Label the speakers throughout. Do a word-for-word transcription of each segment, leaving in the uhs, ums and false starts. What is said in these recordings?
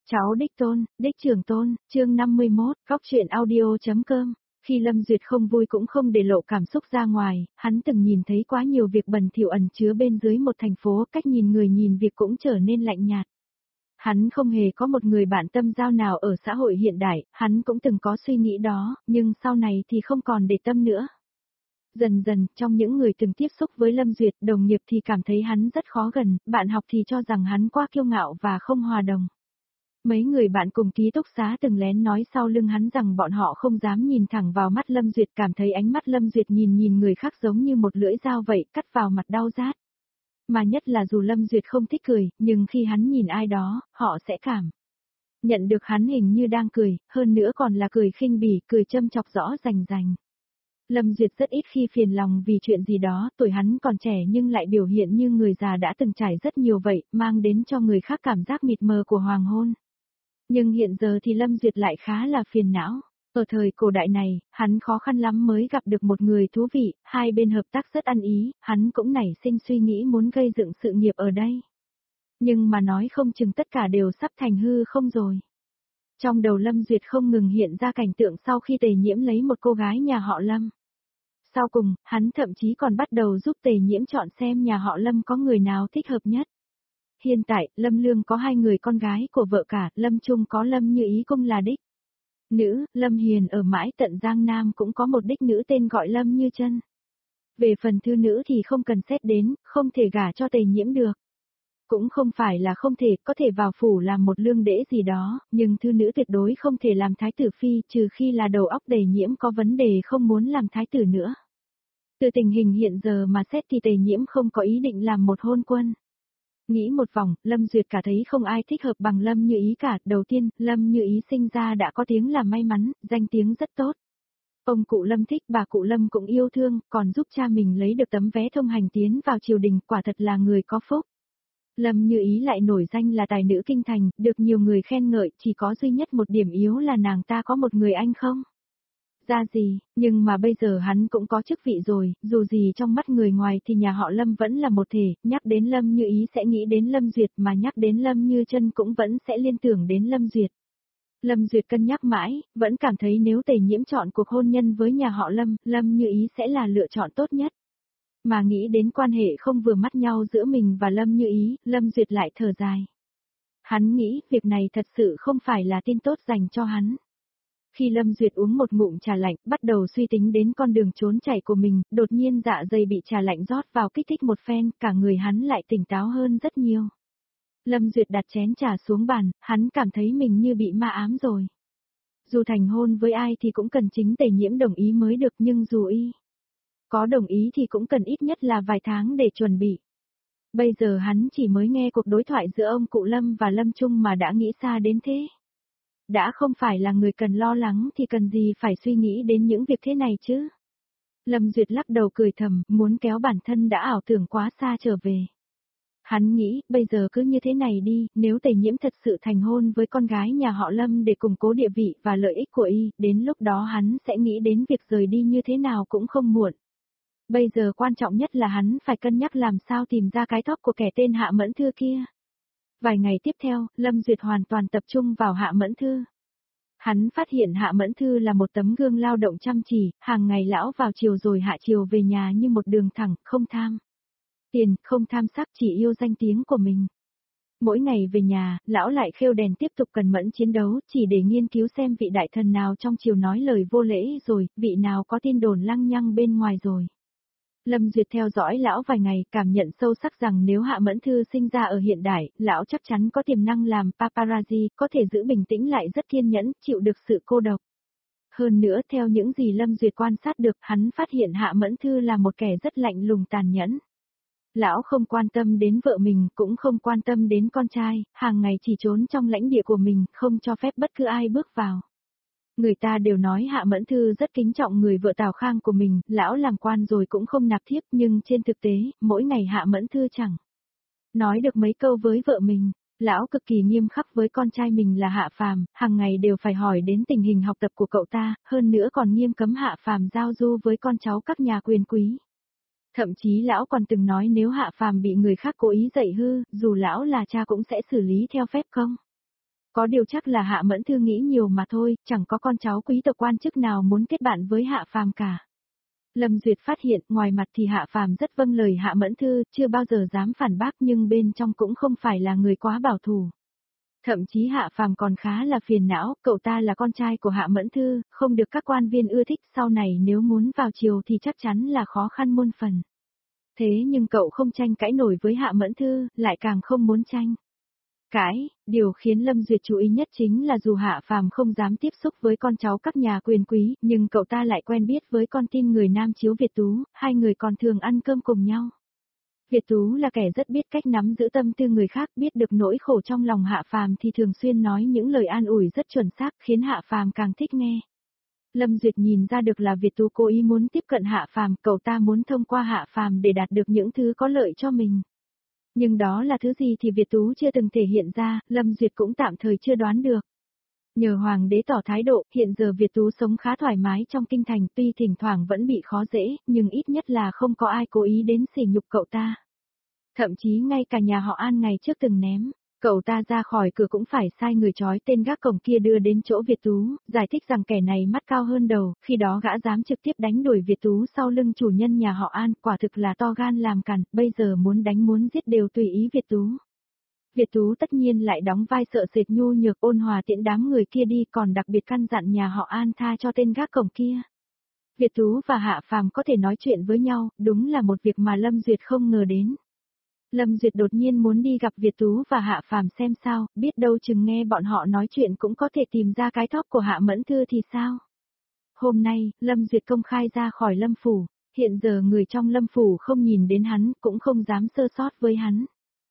Speaker 1: Cháu đích tôn, đích trưởng tôn, chương năm mươi mốt, góc truyện audio.com. Khi Lâm Duyệt không vui cũng không để lộ cảm xúc ra ngoài, hắn từng nhìn thấy quá nhiều việc bẩn thỉu ẩn chứa bên dưới một thành phố, cách nhìn người nhìn việc cũng trở nên lạnh nhạt. Hắn không hề có một người bạn tâm giao nào ở xã hội hiện đại, hắn cũng từng có suy nghĩ đó, nhưng sau này thì không còn để tâm nữa. Dần dần, trong những người từng tiếp xúc với Lâm Duyệt, đồng nghiệp thì cảm thấy hắn rất khó gần, bạn học thì cho rằng hắn quá kiêu ngạo và không hòa đồng. Mấy người bạn cùng ký túc xá từng lén nói sau lưng hắn rằng bọn họ không dám nhìn thẳng vào mắt Lâm Duyệt, cảm thấy ánh mắt Lâm Duyệt nhìn nhìn người khác giống như một lưỡi dao vậy, cắt vào mặt đau rát. Mà nhất là dù Lâm Duyệt không thích cười, nhưng khi hắn nhìn ai đó, họ sẽ cảm nhận được hắn hình như đang cười, hơn nữa còn là cười khinh bỉ, cười châm chọc rõ rành rành. Lâm Duyệt rất ít khi phiền lòng vì chuyện gì đó, tuổi hắn còn trẻ nhưng lại biểu hiện như người già đã từng trải rất nhiều vậy, mang đến cho người khác cảm giác mịt mờ của hoàng hôn. Nhưng hiện giờ thì Lâm Duyệt lại khá là phiền não. Ở thời cổ đại này, hắn khó khăn lắm mới gặp được một người thú vị, hai bên hợp tác rất ăn ý, hắn cũng nảy sinh suy nghĩ muốn gây dựng sự nghiệp ở đây. Nhưng mà nói không chừng tất cả đều sắp thành hư không rồi. Trong đầu Lâm Duyệt không ngừng hiện ra cảnh tượng sau khi Tề Nhiễm lấy một cô gái nhà họ Lâm. Sau cùng, hắn thậm chí còn bắt đầu giúp Tề Nhiễm chọn xem nhà họ Lâm có người nào thích hợp nhất. Hiện tại, Lâm Lương có hai người con gái của vợ cả, Lâm Trung có Lâm Như Ý cung là đích nữ, Lâm Hiền ở mãi tận Giang Nam cũng có một đích nữ tên gọi Lâm Như Chân. Về phần thư nữ thì không cần xét đến, không thể gả cho Tề Nhiễm được. Cũng không phải là không thể, có thể vào phủ làm một lương đễ gì đó, nhưng thư nữ tuyệt đối không thể làm thái tử phi, trừ khi là đầu óc Tề Nhiễm có vấn đề không muốn làm thái tử nữa. Từ tình hình hiện giờ mà xét thì Tề Nhiễm không có ý định làm một hôn quân. Nghĩ một vòng, Lâm Duyệt cả thấy không ai thích hợp bằng Lâm Như Ý cả. Đầu tiên, Lâm Như Ý sinh ra đã có tiếng là may mắn, danh tiếng rất tốt. Ông cụ Lâm thích, bà cụ Lâm cũng yêu thương, còn giúp cha mình lấy được tấm vé thông hành tiến vào triều đình, quả thật là người có phúc. Lâm Như Ý lại nổi danh là tài nữ kinh thành, được nhiều người khen ngợi, chỉ có duy nhất một điểm yếu là nàng ta có một người anh không ra gì, nhưng mà bây giờ hắn cũng có chức vị rồi, dù gì trong mắt người ngoài thì nhà họ Lâm vẫn là một thể, nhắc đến Lâm Như Ý sẽ nghĩ đến Lâm Duyệt, mà nhắc đến Lâm Như Chân cũng vẫn sẽ liên tưởng đến Lâm Duyệt. Lâm Duyệt cân nhắc mãi, vẫn cảm thấy nếu Tề Nhiễm chọn cuộc hôn nhân với nhà họ Lâm, Lâm Như Ý sẽ là lựa chọn tốt nhất. Mà nghĩ đến quan hệ không vừa mắt nhau giữa mình và Lâm Như Ý, Lâm Duyệt lại thở dài. Hắn nghĩ việc này thật sự không phải là tin tốt dành cho hắn. Khi Lâm Duyệt uống một ngụm trà lạnh, bắt đầu suy tính đến con đường trốn chạy của mình, đột nhiên dạ dày bị trà lạnh rót vào kích thích một phen, cả người hắn lại tỉnh táo hơn rất nhiều. Lâm Duyệt đặt chén trà xuống bàn, hắn cảm thấy mình như bị ma ám rồi. Dù thành hôn với ai thì cũng cần chính Tề Nhiễm đồng ý mới được, nhưng dù y có đồng ý thì cũng cần ít nhất là vài tháng để chuẩn bị. Bây giờ hắn chỉ mới nghe cuộc đối thoại giữa ông cụ Lâm và Lâm Trung mà đã nghĩ xa đến thế. Đã không phải là người cần lo lắng thì cần gì phải suy nghĩ đến những việc thế này chứ. Lâm Duyệt lắc đầu cười thầm, muốn kéo bản thân đã ảo tưởng quá xa trở về. Hắn nghĩ, bây giờ cứ như thế này đi, nếu Tề Nhiễm thật sự thành hôn với con gái nhà họ Lâm để củng cố địa vị và lợi ích của y, đến lúc đó hắn sẽ nghĩ đến việc rời đi như thế nào cũng không muộn. Bây giờ quan trọng nhất là hắn phải cân nhắc làm sao tìm ra cái tóc của kẻ tên Hạ Mẫn Thư kia. Vài ngày tiếp theo, Lâm Duyệt hoàn toàn tập trung vào Hạ Mẫn Thư. Hắn phát hiện Hạ Mẫn Thư là một tấm gương lao động chăm chỉ, hàng ngày lão vào chiều rồi hạ chiều về nhà như một đường thẳng, không tham tiền, không tham sắc, chỉ yêu danh tiếng của mình. Mỗi ngày về nhà, lão lại khêu đèn tiếp tục cần mẫn chiến đấu, chỉ để nghiên cứu xem vị đại thần nào trong triều nói lời vô lễ rồi, vị nào có tin đồn lăng nhăng bên ngoài rồi. Lâm Duyệt theo dõi lão vài ngày, cảm nhận sâu sắc rằng nếu Hạ Mẫn Thư sinh ra ở hiện đại, lão chắc chắn có tiềm năng làm paparazzi, có thể giữ bình tĩnh lại rất kiên nhẫn, chịu được sự cô độc. Hơn nữa, theo những gì Lâm Duyệt quan sát được, hắn phát hiện Hạ Mẫn Thư là một kẻ rất lạnh lùng tàn nhẫn. Lão không quan tâm đến vợ mình, cũng không quan tâm đến con trai, hàng ngày chỉ trốn trong lãnh địa của mình, không cho phép bất cứ ai bước vào. Người ta đều nói Hạ Mẫn Thư rất kính trọng người vợ Tào Khang của mình, lão làm quan rồi cũng không nạp thiếp, nhưng trên thực tế, mỗi ngày Hạ Mẫn Thư chẳng nói được mấy câu với vợ mình. Lão cực kỳ nghiêm khắc với con trai mình là Hạ Phàm, hàng ngày đều phải hỏi đến tình hình học tập của cậu ta, hơn nữa còn nghiêm cấm Hạ Phàm giao du với con cháu các nhà quyền quý. Thậm chí lão còn từng nói nếu Hạ Phàm bị người khác cố ý dạy hư, dù lão là cha cũng sẽ xử lý theo phép không. Có điều chắc là Hạ Mẫn Thư nghĩ nhiều mà thôi, chẳng có con cháu quý tộc quan chức nào muốn kết bạn với Hạ Phàm cả. Lâm Duyệt phát hiện, ngoài mặt thì Hạ Phàm rất vâng lời Hạ Mẫn Thư, chưa bao giờ dám phản bác nhưng bên trong cũng không phải là người quá bảo thủ. Thậm chí Hạ Phàm còn khá là phiền não, cậu ta là con trai của Hạ Mẫn Thư, không được các quan viên ưa thích, sau này nếu muốn vào triều thì chắc chắn là khó khăn muôn phần. Thế nhưng cậu không tranh cãi nổi với Hạ Mẫn Thư, lại càng không muốn tranh cãi, điều khiến Lâm Duyệt chú ý nhất chính là dù Hạ Phàm không dám tiếp xúc với con cháu các nhà quyền quý, nhưng cậu ta lại quen biết với con tin người Nam Chiếu Việt Tú, hai người còn thường ăn cơm cùng nhau. Việt Tú là kẻ rất biết cách nắm giữ tâm tư người khác, biết được nỗi khổ trong lòng Hạ Phàm thì thường xuyên nói những lời an ủi rất chuẩn xác, khiến Hạ Phàm càng thích nghe. Lâm Duyệt nhìn ra được là Việt Tú cố ý muốn tiếp cận Hạ Phàm, cậu ta muốn thông qua Hạ Phàm để đạt được những thứ có lợi cho mình. Nhưng đó là thứ gì thì Việt Tú chưa từng thể hiện ra, Lâm Duyệt cũng tạm thời chưa đoán được. Nhờ Hoàng đế tỏ thái độ, hiện giờ Việt Tú sống khá thoải mái trong kinh thành, tuy thỉnh thoảng vẫn bị khó dễ, nhưng ít nhất là không có ai cố ý đến sỉ nhục cậu ta. Thậm chí ngay cả nhà họ An ngày trước từng ném cậu ta ra khỏi cửa cũng phải sai người trói tên gác cổng kia đưa đến chỗ Việt Tú, giải thích rằng kẻ này mắt cao hơn đầu, khi đó gã dám trực tiếp đánh đuổi Việt Tú sau lưng chủ nhân nhà họ An, quả thực là to gan làm càn, bây giờ muốn đánh muốn giết đều tùy ý Việt Tú. Việt Tú tất nhiên lại đóng vai sợ sệt nhu nhược ôn hòa tiễn đám người kia đi, còn đặc biệt căn dặn nhà họ An tha cho tên gác cổng kia. Việt Tú và Hạ Phàm có thể nói chuyện với nhau, đúng là một việc mà Lâm Duyệt không ngờ đến. Lâm Duyệt đột nhiên muốn đi gặp Việt Tú và Hạ Phàm xem sao, biết đâu chừng nghe bọn họ nói chuyện cũng có thể tìm ra cái thóp của Hạ Mẫn Thư thì sao. Hôm nay, Lâm Duyệt công khai ra khỏi Lâm Phủ, hiện giờ người trong Lâm Phủ không nhìn đến hắn, cũng không dám sơ sót với hắn.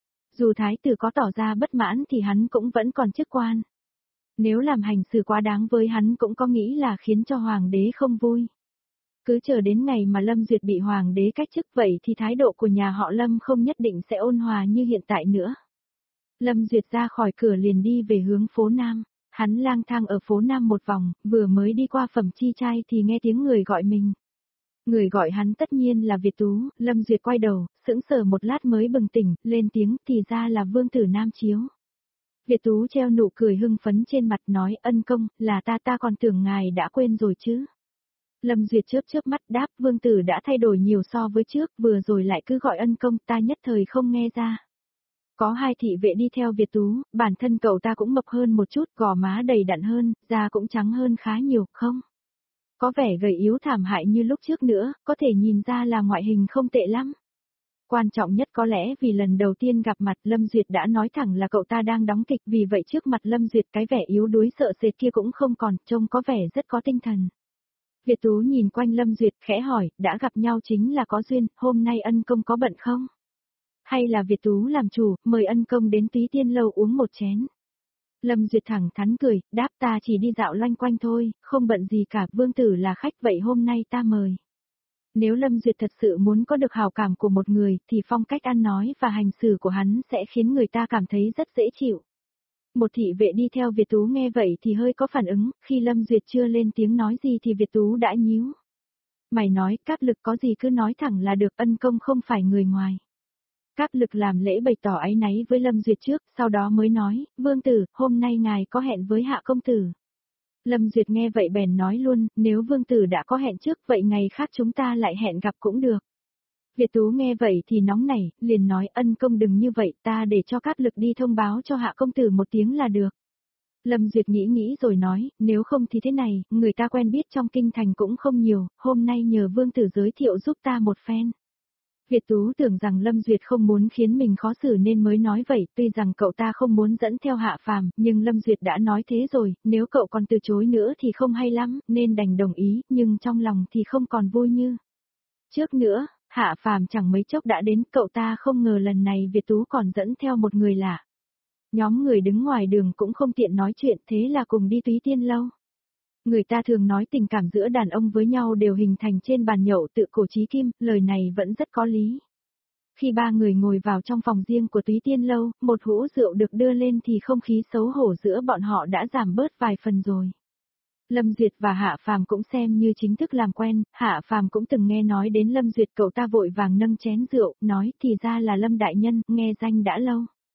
Speaker 1: Dù thái tử có tỏ ra bất mãn thì hắn cũng vẫn còn chức quan. Nếu làm hành xử quá đáng với hắn cũng có nghĩ là khiến cho hoàng đế không vui. Cứ chờ đến ngày mà Lâm Duyệt bị hoàng đế cách chức vậy thì thái độ của nhà họ Lâm không nhất định sẽ ôn hòa như hiện tại nữa. Lâm Duyệt ra khỏi cửa liền đi về hướng phố Nam. Hắn lang thang ở phố Nam một vòng, vừa mới đi qua Phẩm Chi Trai thì nghe tiếng người gọi mình. Người gọi hắn tất nhiên là Việt Tú, Lâm Duyệt quay đầu, sững sờ một lát mới bừng tỉnh, lên tiếng thì ra là Vương tử Nam Chiếu. Việt Tú treo nụ cười hưng phấn trên mặt nói ân công, là ta ta còn tưởng ngài đã quên rồi chứ. Lâm Duyệt chớp chớp mắt đáp vương tử đã thay đổi nhiều so với trước, vừa rồi lại cứ gọi ân công, ta nhất thời không nghe ra. Có hai thị vệ đi theo Việt Tú, bản thân cậu ta cũng mập hơn một chút, gò má đầy đặn hơn, da cũng trắng hơn khá nhiều, không? Có vẻ gầy yếu thảm hại như lúc trước nữa, có thể nhìn ra là ngoại hình không tệ lắm. Quan trọng nhất có lẽ vì lần đầu tiên gặp mặt Lâm Duyệt đã nói thẳng là cậu ta đang đóng kịch, vì vậy trước mặt Lâm Duyệt cái vẻ yếu đuối sợ sệt kia cũng không còn, trông có vẻ rất có tinh thần. Việt Tú nhìn quanh Lâm Duyệt khẽ hỏi, đã gặp nhau chính là có duyên, hôm nay ân công có bận không? Hay là Việt Tú làm chủ, mời ân công đến Túy Tiên Lâu uống một chén? Lâm Duyệt thẳng thắn cười, đáp ta chỉ đi dạo loanh quanh thôi, không bận gì cả, vương tử là khách vậy hôm nay ta mời. Nếu Lâm Duyệt thật sự muốn có được hào cảm của một người, thì phong cách ăn nói và hành xử của hắn sẽ khiến người ta cảm thấy rất dễ chịu. Một thị vệ đi theo Việt Tú nghe vậy thì hơi có phản ứng, khi Lâm Duyệt chưa lên tiếng nói gì thì Việt Tú đã nhíu mày nói, Cáp Lực có gì cứ nói thẳng là được, ân công không phải người ngoài. Cáp Lực làm lễ bày tỏ áy náy với Lâm Duyệt trước, sau đó mới nói, vương tử, hôm nay ngài có hẹn với Hạ công tử. Lâm Duyệt nghe vậy bèn nói luôn, nếu vương tử đã có hẹn trước vậy ngày khác chúng ta lại hẹn gặp cũng được. Việt Tú nghe vậy thì nóng nảy, liền nói ân công đừng như vậy, ta để cho Cáp Lực đi thông báo cho Hạ công tử một tiếng là được. Lâm Duyệt nghĩ nghĩ rồi nói, nếu không thì thế này, người ta quen biết trong kinh thành cũng không nhiều, hôm nay nhờ vương tử giới thiệu giúp ta một phen. Việt Tú tưởng rằng Lâm Duyệt không muốn khiến mình khó xử nên mới nói vậy, tuy rằng cậu ta không muốn dẫn theo Hạ Phàm, nhưng Lâm Duyệt đã nói thế rồi, nếu cậu còn từ chối nữa thì không hay lắm, nên đành đồng ý, nhưng trong lòng thì không còn vui như trước nữa. Hạ Phàm chẳng mấy chốc đã đến, cậu ta không ngờ lần này Việt Tú còn dẫn theo một người lạ. Nhóm người đứng ngoài đường cũng không tiện nói chuyện, thế là cùng đi Túy Tiên Lâu. Người ta thường nói tình cảm giữa đàn ông với nhau đều hình thành trên bàn nhậu tự cổ chí kim, lời này vẫn rất có lý. Khi ba người ngồi vào trong phòng riêng của Túy Tiên Lâu, một hũ rượu được đưa lên thì không khí xấu hổ giữa bọn họ đã giảm bớt vài phần rồi. Lâm Duyệt và Hạ Phàm cũng xem như chính thức làm quen, Hạ Phàm cũng từng nghe nói đến Lâm Duyệt, cậu ta vội vàng nâng chén rượu, nói thì ra là Lâm đại nhân, nghe danh đã lâu.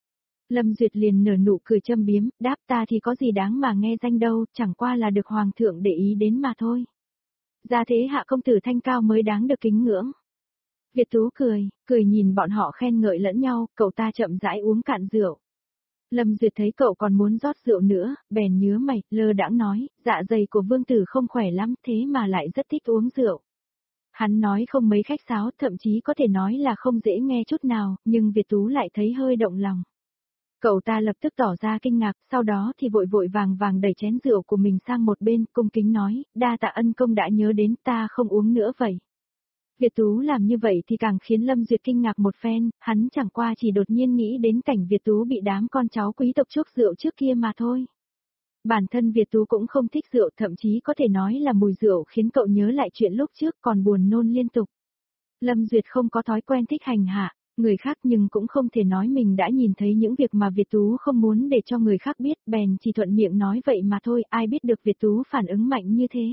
Speaker 1: Lâm Duyệt liền nở nụ cười châm biếm, đáp ta thì có gì đáng mà nghe danh đâu, chẳng qua là được hoàng thượng để ý đến mà thôi. Gia thế hạ công tử thanh cao mới đáng được kính ngưỡng. Việt Tú cười, cười nhìn bọn họ khen ngợi lẫn nhau, cậu ta chậm rãi uống cạn rượu. Lâm Duyệt thấy cậu còn muốn rót rượu nữa, bèn nhớ mày, lơ đãng nói, dạ dày của vương tử không khỏe lắm thế mà lại rất thích uống rượu. Hắn nói không mấy khách sáo, thậm chí có thể nói là không dễ nghe chút nào, nhưng Việt Tú lại thấy hơi động lòng. Cậu ta lập tức tỏ ra kinh ngạc, sau đó thì vội vội vàng vàng đẩy chén rượu của mình sang một bên, cung kính nói, đa tạ ân công đã nhớ đến, ta không uống nữa vậy. Việt Tú làm như vậy thì càng khiến Lâm Duyệt kinh ngạc một phen, hắn chẳng qua chỉ đột nhiên nghĩ đến cảnh Việt Tú bị đám con cháu quý tộc chuốc rượu trước kia mà thôi. Bản thân Việt Tú cũng không thích rượu, thậm chí có thể nói là mùi rượu khiến cậu nhớ lại chuyện lúc trước còn buồn nôn liên tục. Lâm Duyệt không có thói quen thích hành hạ người khác nhưng cũng không thể nói mình đã nhìn thấy những việc mà Việt Tú không muốn để cho người khác biết, bèn chỉ thuận miệng nói vậy mà thôi, ai biết được Việt Tú phản ứng mạnh như thế.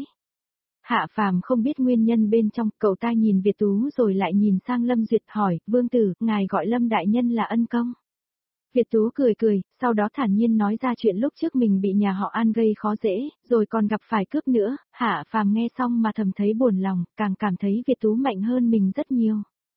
Speaker 1: Hạ Phàm không biết nguyên nhân bên trong, cậu ta nhìn Việt Tú rồi lại nhìn sang Lâm Duyệt hỏi, vương tử, ngài gọi Lâm đại nhân là ân công. Việt Tú cười cười, sau đó thản nhiên nói ra chuyện lúc trước mình bị nhà họ An gây khó dễ, rồi còn gặp phải cướp nữa. Hạ Phàm nghe xong mà thầm thấy buồn lòng, càng cảm thấy Việt Tú mạnh hơn mình rất nhiều.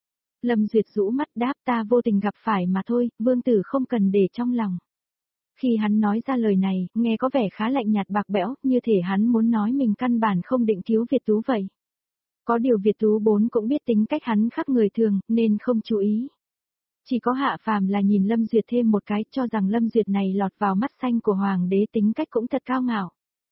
Speaker 1: Lâm Duyệt rũ mắt đáp, ta vô tình gặp phải mà thôi, vương tử không cần để trong lòng. Khi hắn nói ra lời này, nghe có vẻ khá lạnh nhạt bạc bẽo, như thể hắn muốn nói mình căn bản không định cứu Việt Tú vậy. Có điều Việt Tú bốn cũng biết tính cách hắn khác người thường, nên không chú ý. Chỉ có Hạ Phàm là nhìn Lâm Duyệt thêm một cái, cho rằng Lâm Duyệt này lọt vào mắt xanh của hoàng đế, tính cách cũng thật cao ngạo.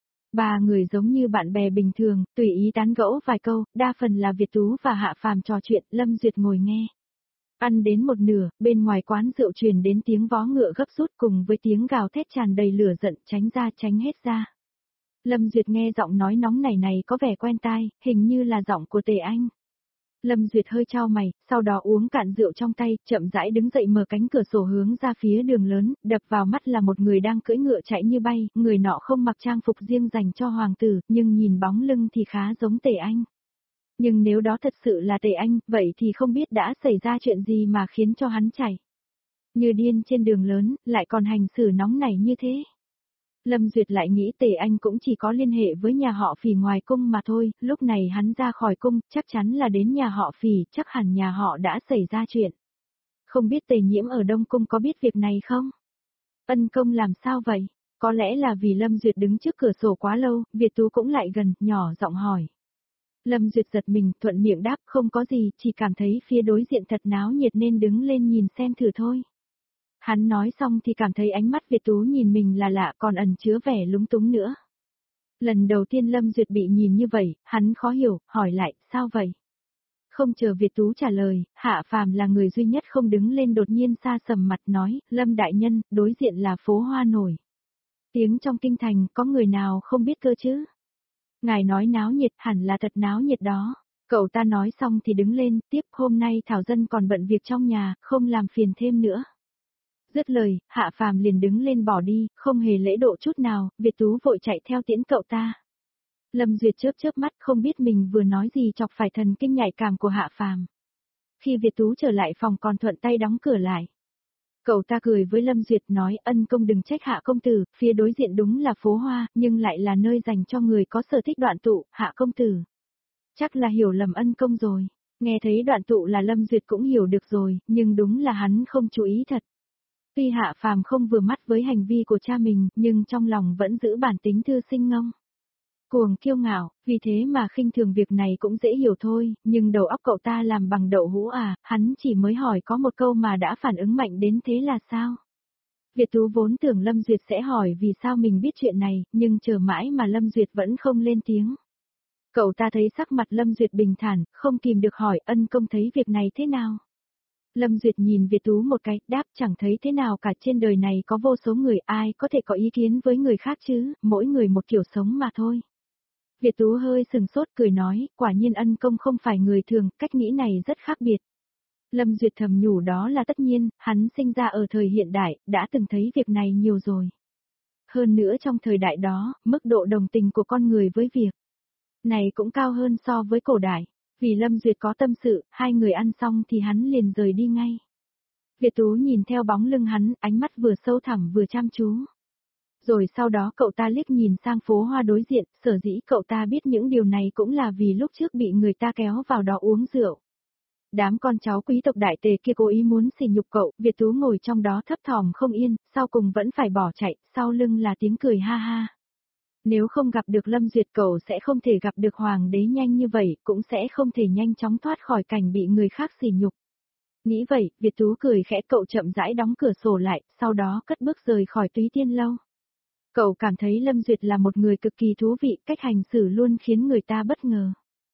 Speaker 1: Ba người giống như bạn bè bình thường, tùy ý tán gẫu vài câu, đa phần là Việt Tú và Hạ Phàm trò chuyện, Lâm Duyệt ngồi nghe. Ăn đến một nửa, bên ngoài quán rượu truyền đến tiếng vó ngựa gấp rút cùng với tiếng gào thét tràn đầy lửa giận, tránh ra tránh hết ra. Lâm Duyệt nghe giọng nói nóng này này có vẻ quen tai, hình như là giọng của Tề Anh. Lâm Duyệt hơi chau mày, sau đó uống cạn rượu trong tay, chậm rãi đứng dậy mở cánh cửa sổ hướng ra phía đường lớn, đập vào mắt là một người đang cưỡi ngựa chạy như bay, người nọ không mặc trang phục riêng dành cho hoàng tử, nhưng nhìn bóng lưng thì khá giống Tề Anh. Nhưng nếu đó thật sự là Tề Anh, vậy thì không biết đã xảy ra chuyện gì mà khiến cho hắn chạy. Như điên trên đường lớn, lại còn hành xử nóng nảy như thế. Lâm Duyệt lại nghĩ Tề Anh cũng chỉ có liên hệ với nhà họ Phỉ ngoài cung mà thôi, lúc này hắn ra khỏi cung, chắc chắn là đến nhà họ Phỉ, chắc hẳn nhà họ đã xảy ra chuyện. Không biết Tề Nhiễm ở Đông Cung có biết việc này không? Ân công làm sao vậy? Có lẽ là vì Lâm Duyệt đứng trước cửa sổ quá lâu, Việt Tú cũng lại gần, nhỏ giọng hỏi. Lâm Duyệt giật mình, thuận miệng đáp không có gì, chỉ cảm thấy phía đối diện thật náo nhiệt nên đứng lên nhìn xem thử thôi. Hắn nói xong thì cảm thấy ánh mắt Việt Tú nhìn mình là lạ còn ẩn chứa vẻ lúng túng nữa. Lần đầu tiên Lâm Duyệt bị nhìn như vậy, hắn khó hiểu, hỏi lại, sao vậy? Không chờ Việt Tú trả lời, Hạ Phàm là người duy nhất không đứng lên đột nhiên xa sầm mặt nói, Lâm đại nhân, đối diện là phố Hoa Nổi. Tiếng trong kinh thành có người nào không biết cơ chứ? Ngài nói náo nhiệt hẳn là thật náo nhiệt đó. Cậu ta nói xong thì đứng lên, tiếp hôm nay Thảo Dân còn bận việc trong nhà, không làm phiền thêm nữa. Dứt lời, Hạ Phàm liền đứng lên bỏ đi, không hề lễ độ chút nào, Việt Tú vội chạy theo tiễn cậu ta. Lâm Duyệt chớp chớp mắt không biết mình vừa nói gì chọc phải thần kinh nhạy cảm của Hạ Phàm. Khi Việt Tú trở lại phòng còn thuận tay đóng cửa lại. Cậu ta cười với Lâm Duyệt nói ân công đừng trách Hạ công tử, phía đối diện đúng là phố hoa, nhưng lại là nơi dành cho người có sở thích đoạn tụ, Hạ công tử. Chắc là hiểu lầm ân công rồi, nghe thấy đoạn tụ là Lâm Duyệt cũng hiểu được rồi, nhưng đúng là hắn không chú ý thật. Tuy Hạ Phàm không vừa mắt với hành vi của cha mình, nhưng trong lòng vẫn giữ bản tính thư sinh ngông. Cuồng kiêu ngạo, vì thế mà khinh thường việc này cũng dễ hiểu thôi, nhưng đầu óc cậu ta làm bằng đậu hũ à, hắn chỉ mới hỏi có một câu mà đã phản ứng mạnh đến thế là sao? Việt Tú vốn tưởng Lâm Duyệt sẽ hỏi vì sao mình biết chuyện này, nhưng chờ mãi mà Lâm Duyệt vẫn không lên tiếng. Cậu ta thấy sắc mặt Lâm Duyệt bình thản, không kìm được hỏi ân công thấy việc này thế nào? Lâm Duyệt nhìn Việt Tú một cái, đáp chẳng thấy thế nào cả trên đời này có vô số người ai có thể có ý kiến với người khác chứ, mỗi người một kiểu sống mà thôi. Việt Tú hơi sừng sốt cười nói, quả nhiên ân công không phải người thường, cách nghĩ này rất khác biệt. Lâm Duyệt thầm nhủ đó là tất nhiên, hắn sinh ra ở thời hiện đại, đã từng thấy việc này nhiều rồi. Hơn nữa trong thời đại đó, mức độ đồng tình của con người với việc này cũng cao hơn so với cổ đại. Vì Lâm Duyệt có tâm sự, hai người ăn xong thì hắn liền rời đi ngay. Việt Tú nhìn theo bóng lưng hắn, ánh mắt vừa sâu thẳm vừa chăm chú. Rồi sau đó cậu ta liếc nhìn sang phố hoa đối diện, sở dĩ cậu ta biết những điều này cũng là vì lúc trước bị người ta kéo vào đó uống rượu. Đám con cháu quý tộc đại tề kia cố ý muốn sỉ nhục cậu, Việt Tú ngồi trong đó thấp thỏm không yên, sau cùng vẫn phải bỏ chạy, sau lưng là tiếng cười ha ha. Nếu không gặp được Lâm Duyệt cậu sẽ không thể gặp được hoàng đế nhanh như vậy, cũng sẽ không thể nhanh chóng thoát khỏi cảnh bị người khác sỉ nhục. Nghĩ vậy, Việt Tú cười khẽ, cậu chậm rãi đóng cửa sổ lại, sau đó cất bước rời khỏi Túy Tiên Lâu. Cậu cảm thấy Lâm Duyệt là một người cực kỳ thú vị, cách hành xử luôn khiến người ta bất ngờ.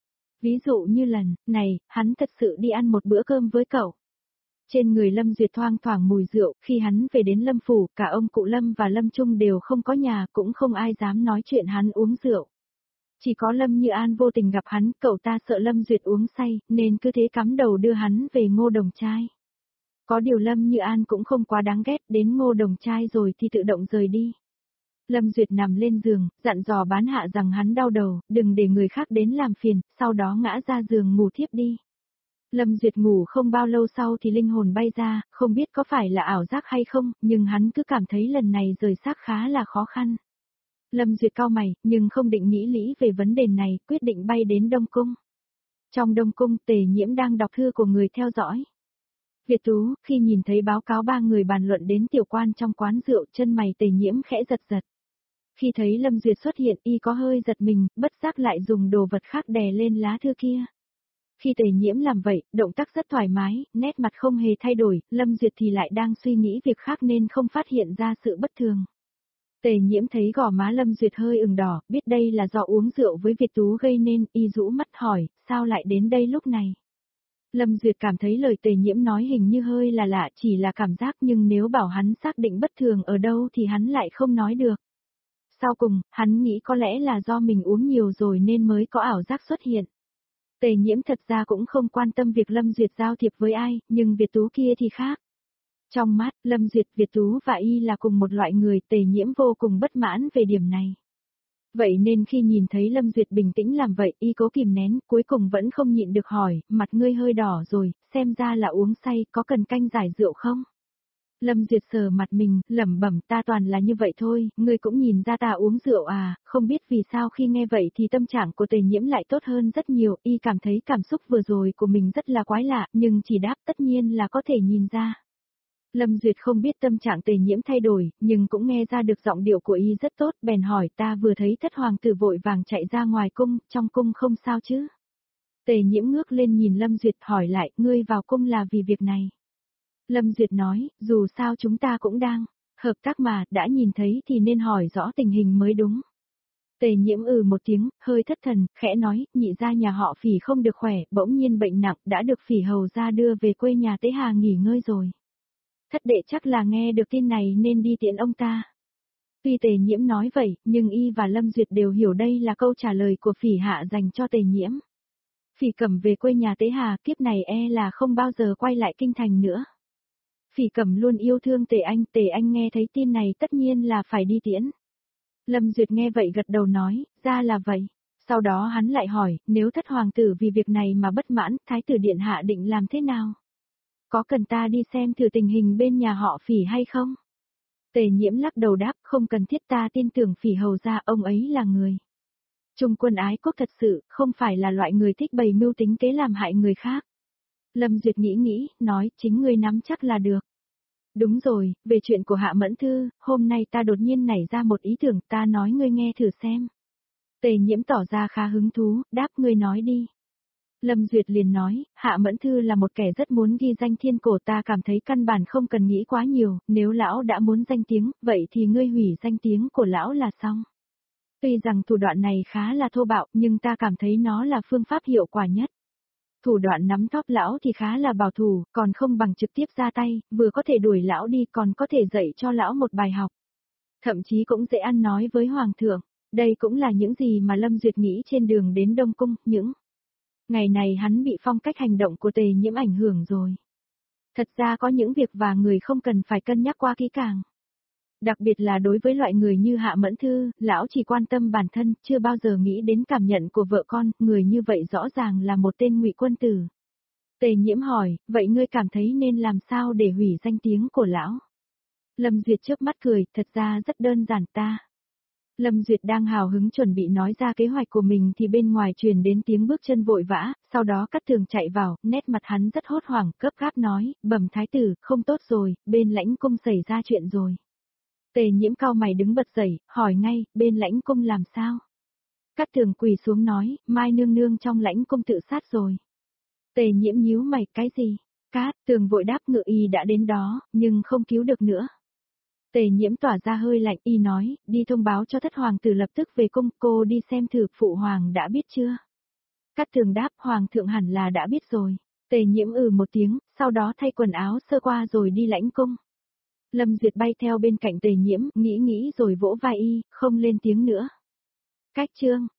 Speaker 1: Ví dụ như lần này, hắn thật sự đi ăn một bữa cơm với cậu. Trên người Lâm Duyệt thoang thoảng mùi rượu, khi hắn về đến Lâm Phủ, cả ông cụ Lâm và Lâm Trung đều không có nhà, cũng không ai dám nói chuyện hắn uống rượu. Chỉ có Lâm Như An vô tình gặp hắn, cậu ta sợ Lâm Duyệt uống say, nên cứ thế cắm đầu đưa hắn về Ngô Đồng Trai. Có điều Lâm Như An cũng không quá đáng ghét, đến Ngô Đồng Trai rồi thì tự động rời đi. Lâm Duyệt nằm lên giường, dặn dò bán hạ rằng hắn đau đầu, đừng để người khác đến làm phiền, sau đó ngã ra giường ngủ thiếp đi. Lâm Duyệt ngủ không bao lâu sau thì linh hồn bay ra, không biết có phải là ảo giác hay không, nhưng hắn cứ cảm thấy lần này rời xác khá là khó khăn. Lâm Duyệt cau mày, nhưng không định nghĩ lỹ về vấn đề này, quyết định bay đến Đông Cung. Trong Đông Cung, Tề Nhiễm đang đọc thư của người theo dõi. Việt Tú, khi nhìn thấy báo cáo ba người bàn luận đến tiểu quan trong quán rượu, chân mày Tề Nhiễm khẽ giật giật. Khi thấy Lâm Duyệt xuất hiện, y có hơi giật mình, bất giác lại dùng đồ vật khác đè lên lá thư kia. Khi Tề Nhiễm làm vậy, động tác rất thoải mái, nét mặt không hề thay đổi, Lâm Duyệt thì lại đang suy nghĩ việc khác nên không phát hiện ra sự bất thường. Tề Nhiễm thấy gò má Lâm Duyệt hơi ửng đỏ, biết đây là do uống rượu với Việt Tú gây nên, y rũ mắt hỏi, sao lại đến đây lúc này? Lâm Duyệt cảm thấy lời Tề Nhiễm nói hình như hơi là lạ, chỉ là cảm giác, nhưng nếu bảo hắn xác định bất thường ở đâu thì hắn lại không nói được. Sau cùng, hắn nghĩ có lẽ là do mình uống nhiều rồi nên mới có ảo giác xuất hiện. Tề Nhiễm thật ra cũng không quan tâm việc Lâm Duyệt giao thiệp với ai, nhưng Việt Tú kia thì khác. Trong mắt, Lâm Duyệt, Việt Tú và y là cùng một loại người, Tề Nhiễm vô cùng bất mãn về điểm này. Vậy nên khi nhìn thấy Lâm Duyệt bình tĩnh làm vậy, y cố kìm nén, cuối cùng vẫn không nhịn được hỏi, mặt ngươi hơi đỏ rồi, xem ra là uống say, có cần canh giải rượu không? Lâm Duyệt sờ mặt mình, lẩm bẩm, ta toàn là như vậy thôi, ngươi cũng nhìn ra ta uống rượu à, không biết vì sao khi nghe vậy thì tâm trạng của Tề Nhiễm lại tốt hơn rất nhiều, y cảm thấy cảm xúc vừa rồi của mình rất là quái lạ, nhưng chỉ đáp tất nhiên là có thể nhìn ra. Lâm Duyệt không biết tâm trạng Tề Nhiễm thay đổi, nhưng cũng nghe ra được giọng điệu của y rất tốt, bèn hỏi, ta vừa thấy thất hoàng tử vội vàng chạy ra ngoài cung, trong cung không sao chứ? Tề Nhiễm ngước lên nhìn Lâm Duyệt hỏi lại, ngươi vào cung là vì việc này. Lâm Duyệt nói, dù sao chúng ta cũng đang hợp tác mà, đã nhìn thấy thì nên hỏi rõ tình hình mới đúng. Tề Nhiễm ừ một tiếng, hơi thất thần, khẽ nói, nhị gia nhà họ Phỉ không được khỏe, bỗng nhiên bệnh nặng, đã được Phỉ hầu gia đưa về quê nhà Tế Hà nghỉ ngơi rồi. Thất đệ chắc là nghe được tin này nên đi tiễn ông ta. Tuy Tề Nhiễm nói vậy, nhưng y và Lâm Duyệt đều hiểu đây là câu trả lời của Phỉ hạ dành cho Tề Nhiễm. Phỉ Cẩm về quê nhà Tế Hà, kiếp này e là không bao giờ quay lại kinh thành nữa. Phỉ Cẩm luôn yêu thương Tề Anh, Tề Anh nghe thấy tin này tất nhiên là phải đi tiễn. Lâm Duyệt nghe vậy gật đầu nói, ra là vậy. Sau đó hắn lại hỏi, nếu thất hoàng tử vì việc này mà bất mãn, thái tử điện hạ định làm thế nào? Có cần ta đi xem thử tình hình bên nhà họ Phỉ hay không? Tề Nhiễm lắc đầu đáp, không cần thiết, ta tin tưởng Phỉ hầu gia, ông ấy là người trung quân ái quốc thật sự, không phải là loại người thích bày mưu tính kế làm hại người khác. Lâm Duyệt nghĩ nghĩ, nói, chính ngươi nắm chắc là được. Đúng rồi, về chuyện của Hạ Mẫn Thư, hôm nay ta đột nhiên nảy ra một ý tưởng, ta nói ngươi nghe thử xem. Tề Nhiễm tỏ ra khá hứng thú, đáp, ngươi nói đi. Lâm Duyệt liền nói, Hạ Mẫn Thư là một kẻ rất muốn ghi danh thiên cổ, ta cảm thấy căn bản không cần nghĩ quá nhiều, nếu lão đã muốn danh tiếng, vậy thì ngươi hủy danh tiếng của lão là xong. Tuy rằng thủ đoạn này khá là thô bạo, nhưng ta cảm thấy nó là phương pháp hiệu quả nhất. Thủ đoạn nắm thóp lão thì khá là bảo thủ, còn không bằng trực tiếp ra tay, vừa có thể đuổi lão đi còn có thể dạy cho lão một bài học. Thậm chí cũng dễ ăn nói với Hoàng thượng. Đây cũng là những gì mà Lâm Duyệt nghĩ trên đường đến Đông Cung, những ngày này hắn bị phong cách hành động của Tề Nhiễm ảnh hưởng rồi. Thật ra có những việc và người không cần phải cân nhắc qua kỹ càng. Đặc biệt là đối với loại người như Hạ Mẫn Thư, lão chỉ quan tâm bản thân, chưa bao giờ nghĩ đến cảm nhận của vợ con, người như vậy rõ ràng là một tên ngụy quân tử. Tề Nhiễm hỏi, vậy ngươi cảm thấy nên làm sao để hủy danh tiếng của lão? Lâm Duyệt chớp mắt cười, thật ra rất đơn giản ta. Lâm Duyệt đang hào hứng chuẩn bị nói ra kế hoạch của mình thì bên ngoài truyền đến tiếng bước chân vội vã, sau đó Cát Tường chạy vào, nét mặt hắn rất hốt hoảng, gấp gáp nói, bẩm thái tử, không tốt rồi, bên lãnh cung xảy ra chuyện rồi. Tề Nhiễm cau mày đứng bật dậy, hỏi ngay, bên lãnh cung làm sao? Cát Tường quỳ xuống nói, Mai nương nương trong lãnh cung tự sát rồi. Tề Nhiễm nhíu mày, cái gì? Cát Tường vội đáp ngự y đã đến đó, nhưng không cứu được nữa. Tề Nhiễm tỏa ra hơi lạnh, y nói, đi thông báo cho thất hoàng tử lập tức về cung, cô đi xem thử phụ hoàng đã biết chưa? Cát Tường đáp, hoàng thượng hẳn là đã biết rồi. Tề Nhiễm ừ một tiếng, sau đó thay quần áo sơ qua rồi đi lãnh cung. Lâm Duyệt bay theo bên cạnh Tề Nhiễm, nghĩ nghĩ rồi vỗ vai y, không lên tiếng nữa. Cách chương